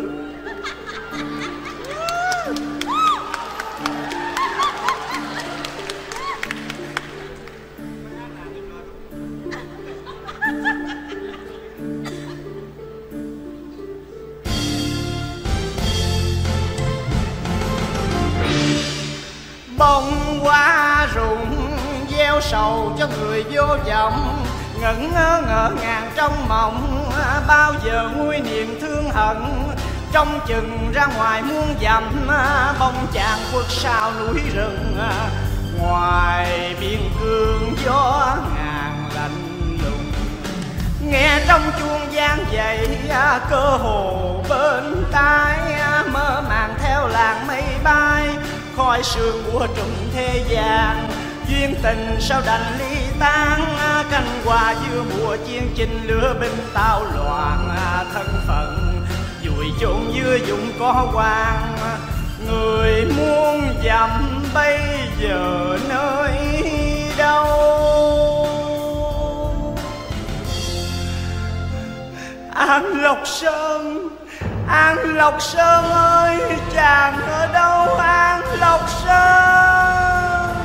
Bông hoa rụng gieo sầu cho người vô vọng. Ngẩn ngơ ngỡ ngàng trong mộng, bao giờ nguôi niềm thương hận. Trong chừng ra ngoài muôn dặm, bông chàng khuất sau núi rừng. Ngoài biên cương gió ngàn lạnh lùng, nghe trong chuông vang dậy cơ hồ bên tai. Mơ màng theo làng mây bay, khói sương mùa trùng thế gian. Duyên tình sao đành ly tan, canh hoa giữa mùa chiến chinh lửa binh tao loạn. Thân phận vùi chôn giữa vùng có hoang, người muôn dặm bây giờ nơi đâu. An Lộc Sơn, An Lộc Sơn ơi, chàng ở đâu An Lộc Sơn?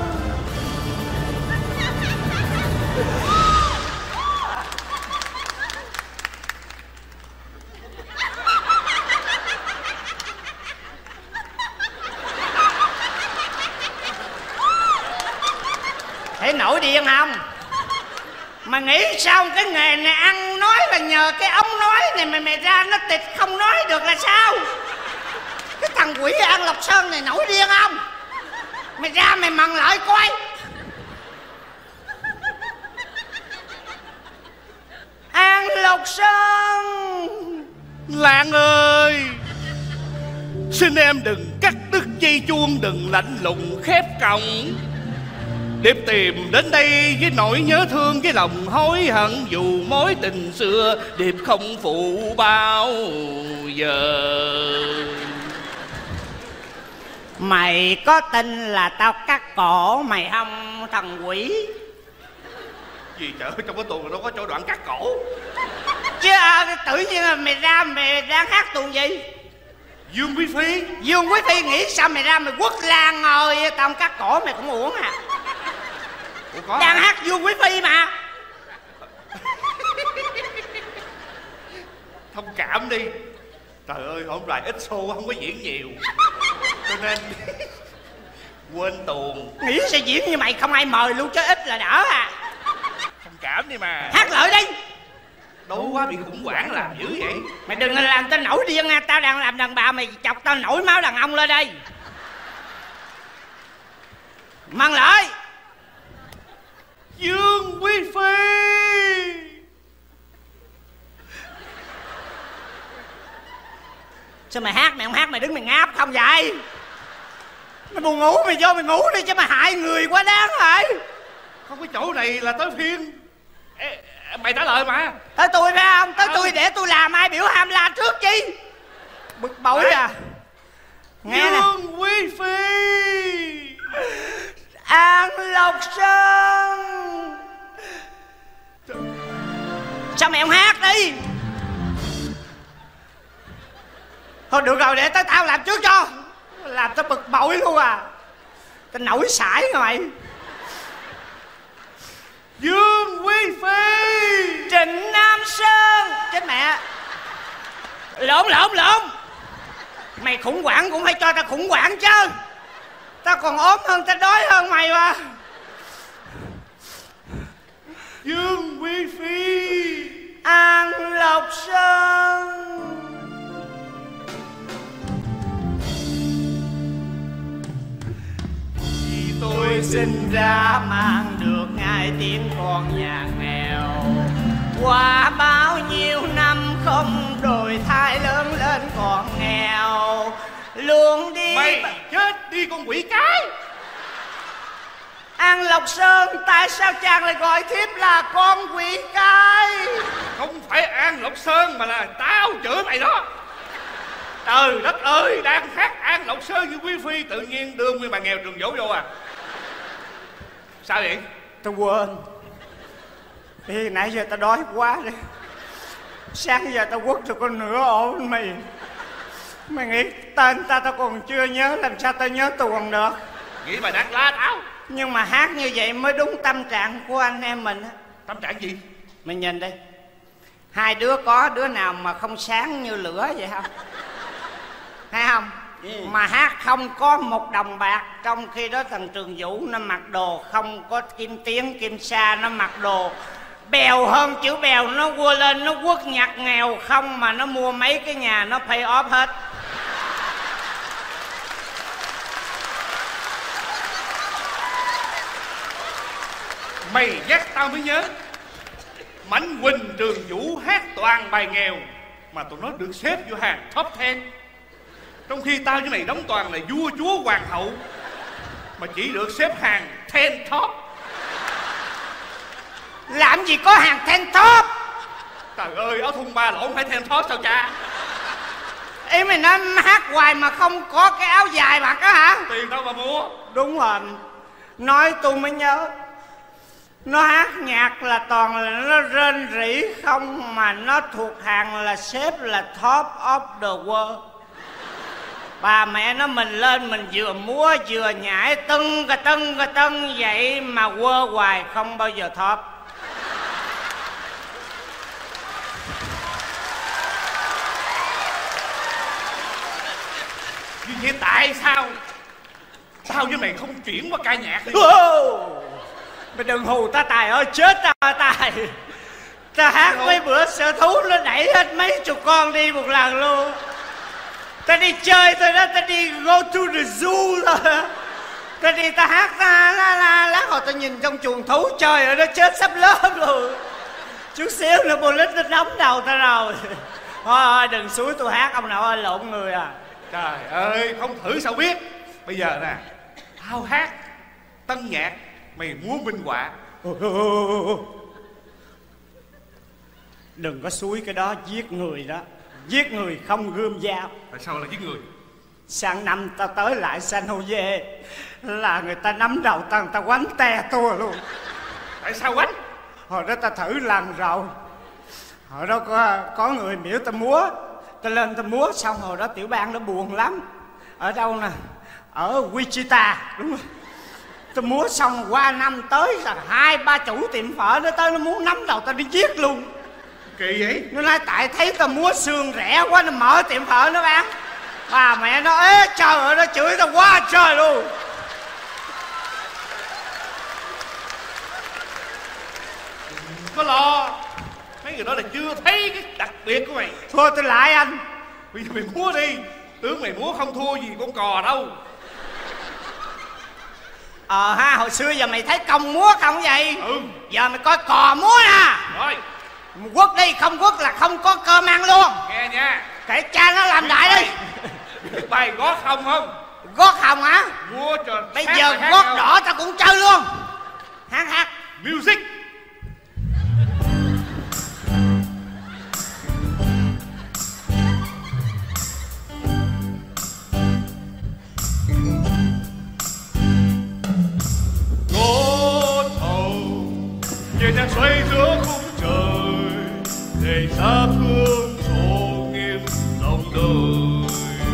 Thấy nổi điên không? Mày nghĩ sao cái nghề này ăn nói là nhờ cái ống nói này mày ra nó tịt không nói được là sao? Cái thằng quỷ An Lộc Sơn này nổi điên không? Mày ra mày mần lại coi. An Lộc Sơn. Lan ơi, xin em đừng cắt đứt dây chuông, đừng lạnh lùng khép cổng. Điệp tìm đến đây với nỗi nhớ thương, với lòng hối hận, dù mối tình xưa Điệp không phụ bao giờ. Mày có tin là tao cắt cổ mày không thằng quỷ? Gì trời ơi, trong cái tuồng đâu có chỗ đoạn cắt cổ. Chứ tự nhiên là mày ra mày đang hát tuồng gì? Dương Quý Phi. Dương Quý Phi nghĩ sao mày ra mày quất lan ngồi tao không cắt cổ mày cũng uổng à. Ủa có đang hát Dương Quý Phi mà. Thông cảm đi. Trời ơi, hôm nay ít show không có diễn nhiều cho nên quên tuồng. Nghĩ sẽ diễn như mày không ai mời luôn chứ ít là đỡ à. Thông cảm đi mà. Hát lại đi. Đâu quá bị khủng hoảng làm dữ vậy. Mày đừng làm tao nổi điên nha. Tao đang làm đàn bà mày chọc tao nổi máu đàn ông lên đây. Mang lại. Dương Quý Phi. Sao mày hát mày không hát mày đứng mày ngáp không vậy? Mày buồn ngủ mày vô mày ngủ đi chứ mày hại người quá đáng rồi. Không có chỗ này là tới phiên mày trả lời mà. Tới tôi phải không? Tới tôi để tôi làm ai biểu ham la trước chi? Bực bội à. Nghe nè. Dương Quý Phi. An Lộc Sơn. Sao mày không hát đi? Thôi được rồi, để tới tao làm trước cho. Làm tao bực bội luôn à. Tao nổi sải rồi mày. Dương Quý Phi. Trịnh Nam Sơn. Chết mẹ. Lộn. Mày khủng hoảng cũng phải cho tao khủng hoảng chứ. Tao còn ốm hơn, tao đói hơn mày mà. Dương Quý Phi. An Lộc Sơn. Vì tôi sinh ra mang được ngay tiếng con nhà nghèo. Qua bao nhiêu năm không đổi thay lớn lên còn nghèo. Luôn đi. Mày chết đi con quỷ cái. An Lộc Sơn, tại sao chàng lại gọi thiếp là con quỷ cái? Không phải An Lộc Sơn mà là tao chửi mày đó. Trời đất ơi, đang hát An Lộc Sơn như Quý Phi tự nhiên đưa nguyên bà nghèo Trường Dỗ vô à? Sao vậy? Tao quên. Vì nãy giờ tao đói quá đi. Sáng giờ tao quất được con nửa ổ mì. Mày nghĩ tên tao còn chưa nhớ, làm sao tao nhớ tuồng được? Nghĩ mày đang la tao. Nhưng mà hát như vậy mới đúng tâm trạng của anh em mình á. Tâm trạng gì? Mày nhìn đi. Hai đứa có đứa nào mà không sáng như lửa vậy không? Thấy không? Mà hát không có một đồng bạc. Trong khi đó thằng Trường Vũ nó mặc đồ không có kim tiến kim sa. Nó mặc đồ bèo hơn chữ bèo. Nó quơ lên nó quất nhặt nghèo không. Mà nó mua mấy cái nhà nó pay off hết. Mày nhắc tao mới nhớ. Mạnh Quỳnh, Trường Vũ hát toàn bài nghèo mà tụi nó được xếp vô hàng top 10. Trong khi tao với mày đóng toàn là vua chúa hoàng hậu mà chỉ được xếp hàng 10 top. Làm gì có hàng 10 top? Trời ơi, áo thun ba lỗ phải 10 top sao cha? Ý mày nói hát hoài mà không có cái áo dài mặc á hả? Tiền đâu mà mua? Đúng rồi. Nói tôi mới nhớ. Nó hát nhạc là toàn là nó rên rỉ không, mà nó thuộc hàng là xếp là top of the world. Bà mẹ nó mình lên mình vừa múa vừa nhảy tưng vậy mà quơ hoài không bao giờ top. Như vậy tại sao tao với mày không chuyển qua ca nhạc đi? Mày đừng hù ta Tài ơi, chết ta Tài. Ta hát mấy bữa sở thú nó đẩy hết mấy chục con đi một lần luôn. Ta đi chơi thôi đó, ta đi go to the zoo thôi. Ta đi ta hát ta lát hồi ta nhìn trong chuồng thú, trời ơi nó chết sắp lớp luôn. Chút xíu nữa bullet nó đóng đầu ta rồi. Thôi đừng xúi tôi hát ông nội ơi, lộn người à. Trời ơi, không thử sao biết. Bây giờ nè, tao hát tân nhạc, mày múa minh họa. Đừng có xúi cái đó, giết người đó. Giết người không gươm dao. Tại sao là giết người? Sang năm tao tới lại San Jose là người ta nắm đầu tao, người ta quánh te tua luôn. Tại sao quánh? Hồi đó ta thử lần rồi. Hồi đó có người biểu ta múa, ta lên ta múa xong hồi đó tiểu bang nó buồn lắm. Ở đâu nè? Ở Wichita, đúng rồi. Ta múa xong qua năm tới là 2-3 chủ tiệm phở nó tới nó muốn nắm đầu ta đi giết luôn. Kỳ vậy? Nó nói tại thấy tao múa xương rẻ quá nó mở tiệm phở nó bán. Bà mẹ nó ế trời ơi, nó chửi tao quá trời luôn. Có lo, mấy người đó là chưa thấy cái đặc biệt của mày. Thôi tôi lại anh. Bây giờ mày múa đi, tướng mày múa không thua gì con cò đâu. Ha, hồi xưa giờ mày thấy công múa không vậy? Ừ. Giờ mày coi cò múa nè. Rồi. Quất đi, không quất là không có cơm ăn luôn. Nghe nha. Kể cha nó làm đại đi. Biết bài gót không không? Gót hồng hả? Múa cho bây giờ gót đỏ tao cũng chơi luôn. Hát music. Nhẹ nhàng xoay giữa khung trời để xa thương trổ nghiêm lòng đời.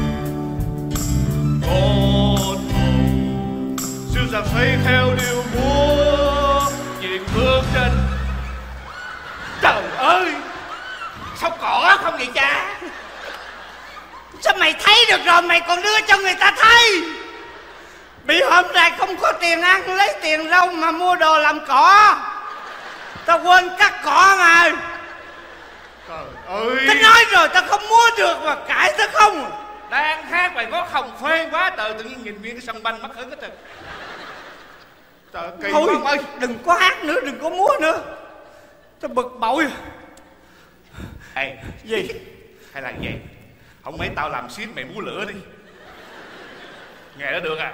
Con hồng dịu dàng xoay theo điệu múa nhìn bước chân. Trời ơi, sao cỏ không vậy cha? Sao mày thấy được rồi mày còn đưa cho người ta thấy? Bị hôm nay không có tiền ăn lấy tiền đâu mà mua đồ làm cỏ. Tao quên cắt cỏ mà. Trời ơi, tao nói rồi tao không mua được mà cãi tao không. đang hát bài gót hồng phê quá trời, tự nhiên nhìn viên cái sân banh mất hứng hết trời. Trời kỳ thôi quá ơi. Đừng có hát nữa, đừng có múa nữa, tao bực bội. Ê, gì hay là vậy, không mấy tao làm shit mày múa lửa đi, nghe nó được à?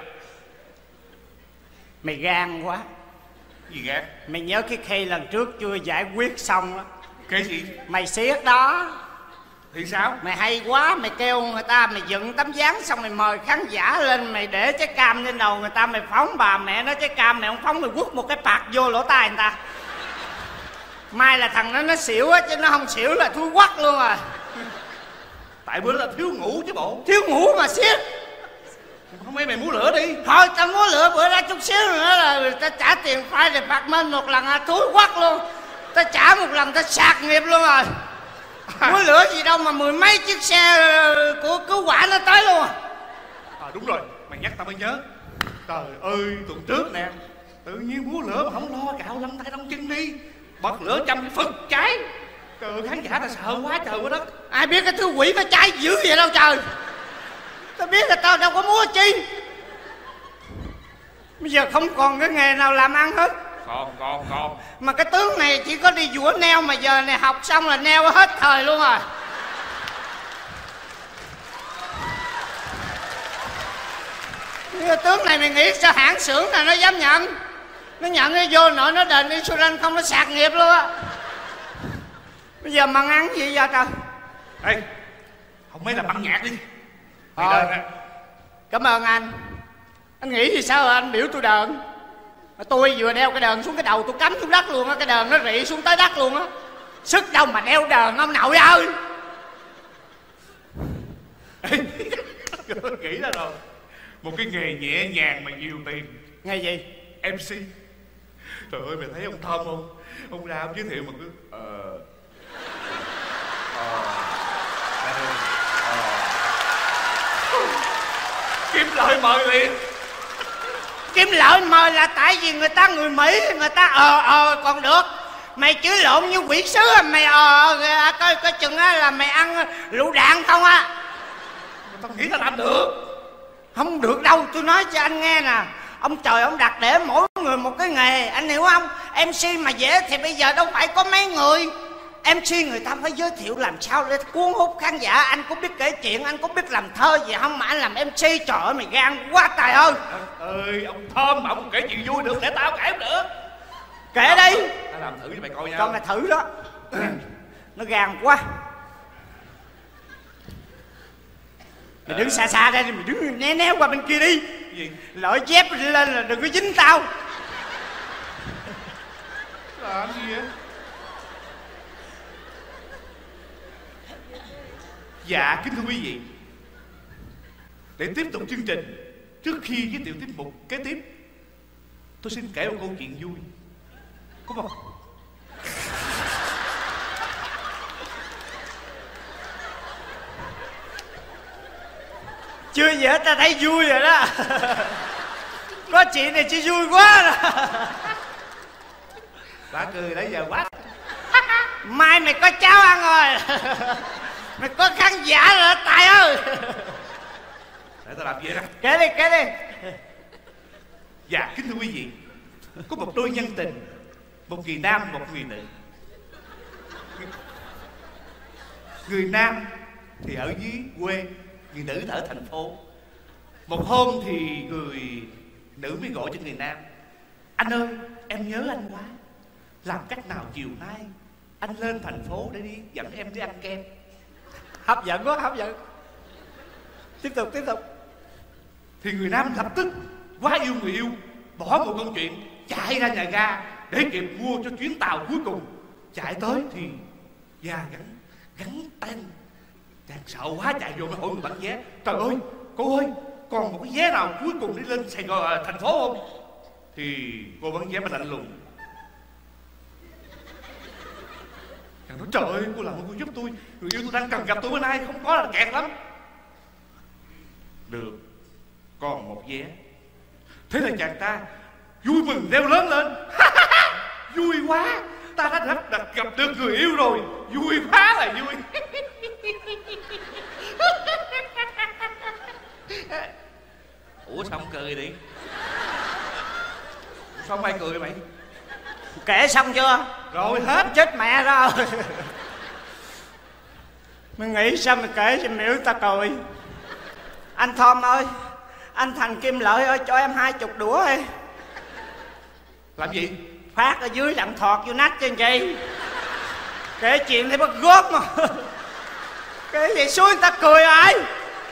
Mày gan quá. Gì gan? Mày nhớ cái khi lần trước chưa giải quyết xong á. Cái gì? Mày xiết đó. Thì sao? Mày hay quá, mày kêu người ta mày dựng tấm dáng xong mày mời khán giả lên, mày để trái cam trên đầu người ta, mày phóng bà mẹ nó trái cam, mày không phóng mày quất một cái pạt vô lỗ tai người ta. Mai là thằng nó xỉu á, chứ nó không xỉu là thui quắc luôn à. Tại bữa đó là thiếu ngủ chứ bộ. Thiếu ngủ mà xiết. Không mấy mày múa lửa đi. Thôi tao múa lửa bữa ra chút xíu nữa là người ta trả tiền phải để phạt mình một lần thúi quắc luôn. Ta trả một lần ta sạc nghiệp luôn rồi. Múa lửa gì đâu mà mười mấy chiếc xe của cứu hỏa nó tới luôn. Đúng rồi, mày nhắc tao mới nhớ. Trời ơi, tuần trước nè, tự nhiên múa lửa mà không lo cạo lăn tay lăn chân đi, bật lửa châm cái phật cháy. Trời ơi, khán giả ta sợ quá trời quá đất. Ai biết cái thứ quỷ nó cháy dữ vậy đâu trời. Tao biết là tao đâu có múa chi. Bây giờ không còn cái nghề nào làm ăn hết. Còn. Mà cái tướng này chỉ có đi vũa neo, mà giờ này học xong là neo hết thời luôn rồi. Cái tướng này mày nghĩ sao hãng xưởng nào nó dám nhận? Nó nhận cái vô nội nó đền insurance không, nó sạc nghiệp luôn á. Bây giờ mặn ăn gì giờ trời? Ê, không mấy là băng nhạc đi. Cảm ơn anh. Anh nghĩ thì sao anh biểu tôi đờn? Tôi vừa đeo cái đờn xuống cái đầu tôi cắm xuống đất luôn á, cái đờn nó rị xuống tới đất luôn á. Sức đâu mà đeo đờn ông nội ơi. Nghĩ ra rồi, một cái nghề nhẹ nhàng mà nhiều tiền. Nghề gì? MC. Trời ơi, mày thấy ông Thơm không? Ông ra ông giới thiệu mà cứ kiếm lời mời liền. Kiếm lợi mời là tại vì người ta người Mỹ, người ta còn được. Mày chửi lộn như quỷ sứ, mày coi chừng á là mày ăn lựu đạn không á. Tao nghĩ tao làm được. Không được đâu, tôi nói cho anh nghe nè. Ông trời ông đặt để mỗi người một cái nghề, anh hiểu không? MC mà dễ thì bây giờ đâu phải có mấy người. MC người ta phải giới thiệu làm sao để cuốn hút khán giả. Anh có biết kể chuyện, anh có biết làm thơ gì không mà anh làm MC? Trời ơi mày gan quá trời ơi. Ơi ông Thơm mà ông kể chuyện vui được để tao kể không được. Kể đi. Tao làm thử cho mày coi nha. Con mày thử đó. Nó gan quá. Mày đứng xa xa đây, mày đứng né néo qua bên kia đi. Gì? Lội dép lên là đừng có dính tao. Làm gì vậy? Dạ kính thưa quý vị, để tiếp tục chương trình, trước khi giới thiệu tiết mục kế tiếp, tôi xin kể một câu chuyện vui. Có một chưa gì hết ta thấy vui rồi đó. Có chuyện này chứ vui quá rồi. đã cười nãy giờ quá. Mai mày có cháo ăn rồi. Mày có khán giả rồi đó Tài ơi. Để tao làm gì đó. Kể đi, kể đi. Dạ kính thưa quý vị, có một đôi nhân tình, một người nam, một người nữ. Người nam thì ở dưới quê, người nữ ở thành phố. Một hôm thì người nữ mới gọi cho người nam: anh ơi, em nhớ anh quá, làm cách nào chiều nay anh lên thành phố để đi dẫn em đi ăn kem. Hấp dẫn quá, hấp dẫn. Tiếp tục, tiếp tục. Thì người nam lập tức quá yêu người yêu, bỏ một câu chuyện chạy ra nhà ga để kịp mua cho chuyến tàu cuối cùng. Chạy tới thì ga gắn tên. Chàng sợ quá chạy vô mới hỏi người bán vé: trời ơi, cô ơi, còn một cái vé nào cuối cùng đi lên Sài Gòn thành phố không? Thì cô bán vé mới lạnh lùng. Chàng nói: trời ơi, cô làm ơn cô giúp tôi, người yêu tôi đang cần gặp tôi bữa nay, không có là kẹt lắm. Được, còn một vé. Thế là chàng ta vui mừng reo lớn lên: vui quá, ta đã gặp được người yêu rồi, vui quá là vui. Ủa sao không cười đi? Sao không ai cười vậy? Kể xong chưa? Rồi hết. Chết mẹ rồi. Mày nghĩ sao mày kể cho miễu ta cười. Anh Thom ơi, anh Thành Kim Lợi ơi, cho em 20 đũa đi. Làm gì? Phát ở dưới đặng thọt vô nách cho anh chị. Kể chuyện thì bắt góp mà. Kể vậy xuống người ta cười rồi.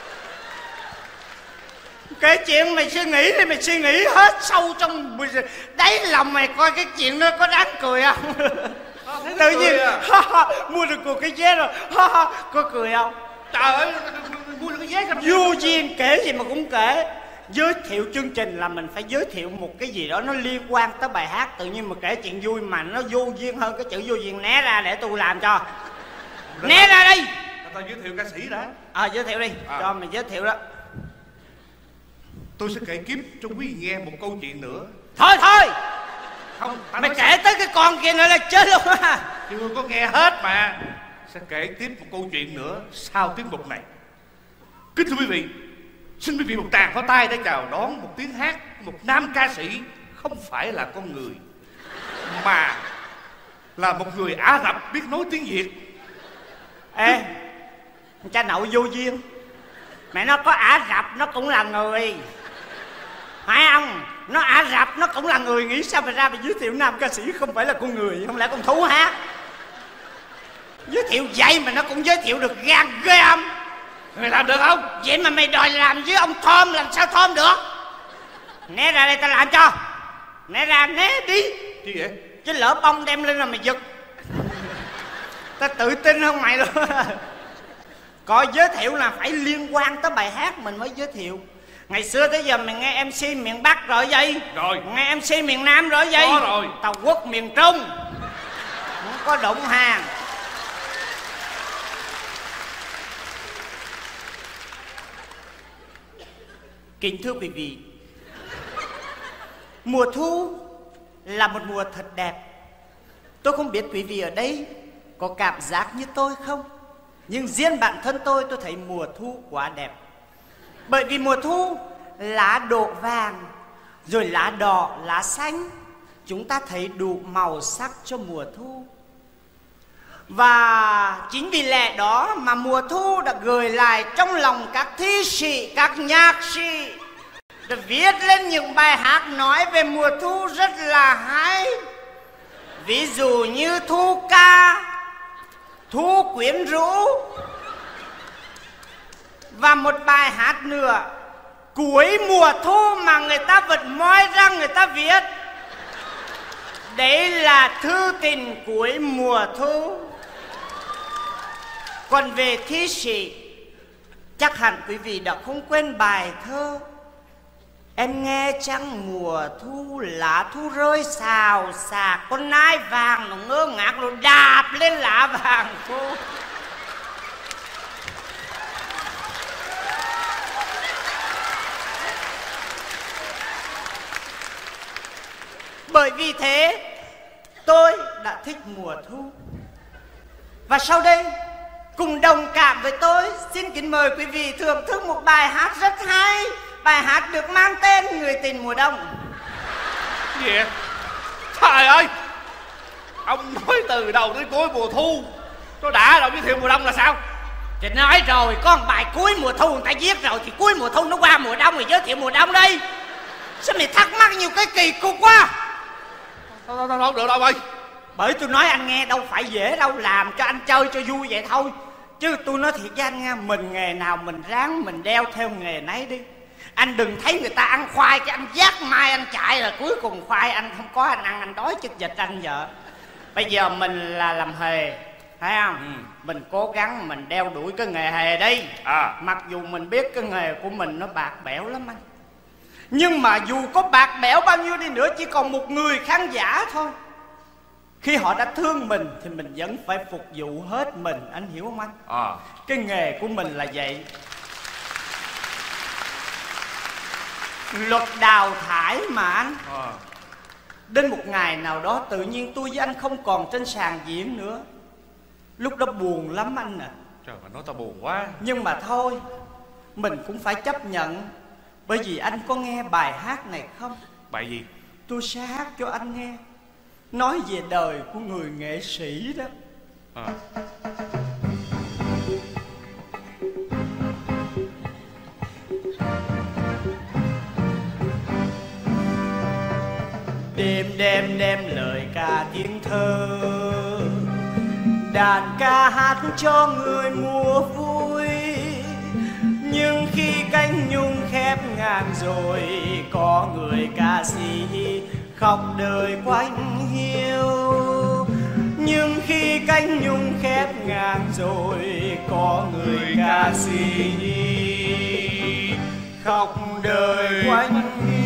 Kể chuyện mày suy nghĩ đi, mày suy nghĩ hết sâu trong đáy lòng mày coi cái chuyện đó có đáng cười không. Tự nhiên mua được một cái vé rồi, có cười không? Trời ơi, mua được cái vé sao? Vô duyên kể gì mà cũng kể. Giới thiệu chương trình là mình phải giới thiệu một cái gì đó nó liên quan tới bài hát. Tự nhiên mà kể chuyện vui mà nó vô duyên hơn cái chữ vô duyên. Né ra để tôi làm cho. Né ra đi. Tao giới thiệu ca sĩ đã. Giới thiệu đi, cho mày giới thiệu đó. Tôi sẽ kể tiếp cho quý vị nghe một câu chuyện nữa. Thôi Không, mày kể tới cái con kia nữa là chết luôn á. Chưa có nghe hết mà. Sẽ kể tiếp một câu chuyện nữa sau tiết mục này. Kính thưa quý vị, xin quý vị một tràng pháo tay để chào đón một tiếng hát, một nam ca sĩ không phải là con người, mà là một người Ả Rập biết nói tiếng Việt. Ê, cha nội vô duyên. Mẹ nó có Ả Rập nó cũng là người, phải không? Nó Ả Rập nó cũng là người. Nghĩ sao mà ra mà giới thiệu nam ca sĩ không phải là con người? Không lẽ con thú hát? Giới thiệu vậy mà nó cũng giới thiệu được, gan ghê không? Mày làm được không? Vậy mà mày đòi làm với ông Thom, làm sao Thom được? Né ra đây tao làm cho. Né ra né đi. Chi vậy? Chứ lỡ bông đem lên là mày giật. Ta tự tin hơn mày luôn. Có giới thiệu là phải liên quan tới bài hát mình mới giới thiệu. Ngày xưa tới giờ mày nghe MC miền Bắc rồi vậy? Rồi. Nghe MC miền Nam rồi vậy? Có rồi. Tàu Quốc miền Trung không có đụng hàng. Kính thưa quý vị, mùa thu là một mùa thật đẹp. Tôi không biết quý vị ở đây có cảm giác như tôi không, nhưng riêng bản thân tôi thấy mùa thu quá đẹp. Bởi vì mùa thu lá đổ vàng, rồi lá đỏ, lá xanh, chúng ta thấy đủ màu sắc cho mùa thu. Và chính vì lẽ đó mà mùa thu đã gửi lại trong lòng các thi sĩ, các nhạc sĩ, đã viết lên những bài hát nói về mùa thu rất là hay. Ví dụ như thu ca, thu quyến rũ, và một bài hát nữa cuối mùa thu mà người ta vẫn moi ra người ta viết, đấy là thư tình cuối mùa thu. Còn về thi sĩ, chắc hẳn quý vị đã không quên bài thơ Em nghe trăng mùa thu, lá thu rơi xào xạc, con nai vàng nó ngơ ngác nó đạp lên lá vàng khô. Bởi vì thế tôi đã thích mùa thu. Và sau đây cùng đồng cảm với tôi, xin kính mời quý vị thưởng thức một bài hát rất hay. Bài hát được mang tên Người tình mùa đông. Gì vậy? Trời ơi, ông nói từ đầu đến cuối mùa thu, tôi đã đâu giới thiệu mùa đông là sao? Thì nói rồi, có một bài cuối mùa thu người ta viết rồi, thì cuối mùa thu nó qua mùa đông thì giới thiệu mùa đông đi. Sao mày thắc mắc nhiều cái kỳ cục quá? Thôi không được đâu ơi. Bởi tôi nói anh nghe đâu phải dễ đâu, làm cho anh chơi cho vui vậy thôi. Chứ tôi nói thiệt với anh nghe, mình nghề nào mình ráng mình đeo theo nghề nấy đi. Anh đừng thấy người ta ăn khoai cái anh vác mai anh chạy là cuối cùng khoai anh không có anh ăn, anh đói chết dịch anh vợ. Bây giờ mình là làm hề, thấy không? Mình cố gắng mình đeo đuổi cái nghề hề đi. Mặc dù mình biết cái nghề của mình nó bạc bẽo lắm anh, nhưng mà dù có bạc bẽo bao nhiêu đi nữa, chỉ còn một người khán giả thôi. Khi họ đã thương mình thì mình vẫn phải phục vụ hết mình, anh hiểu không anh? Cái nghề của mình là vậy. Luật đào thải mà anh. Đến một ngày nào đó tự nhiên tôi với anh không còn trên sàn diễn nữa. Lúc đó buồn lắm anh à. Trời mà nói tao buồn quá. Nhưng mà thôi, mình cũng phải chấp nhận. Bởi vì anh có nghe bài hát này không? Bài gì? Tôi sẽ hát cho anh nghe, nói về đời của người nghệ sĩ đó. Đêm đêm đêm lời ca tiếng thơ, đàn ca hát cho người mùa vui. Nhưng khi cánh nhung khép ngang rồi, có người ca sĩ khóc đời quanh hiu. Nhưng khi cánh nhung khép ngang rồi, có người ca sĩ khóc đời quanh hiu.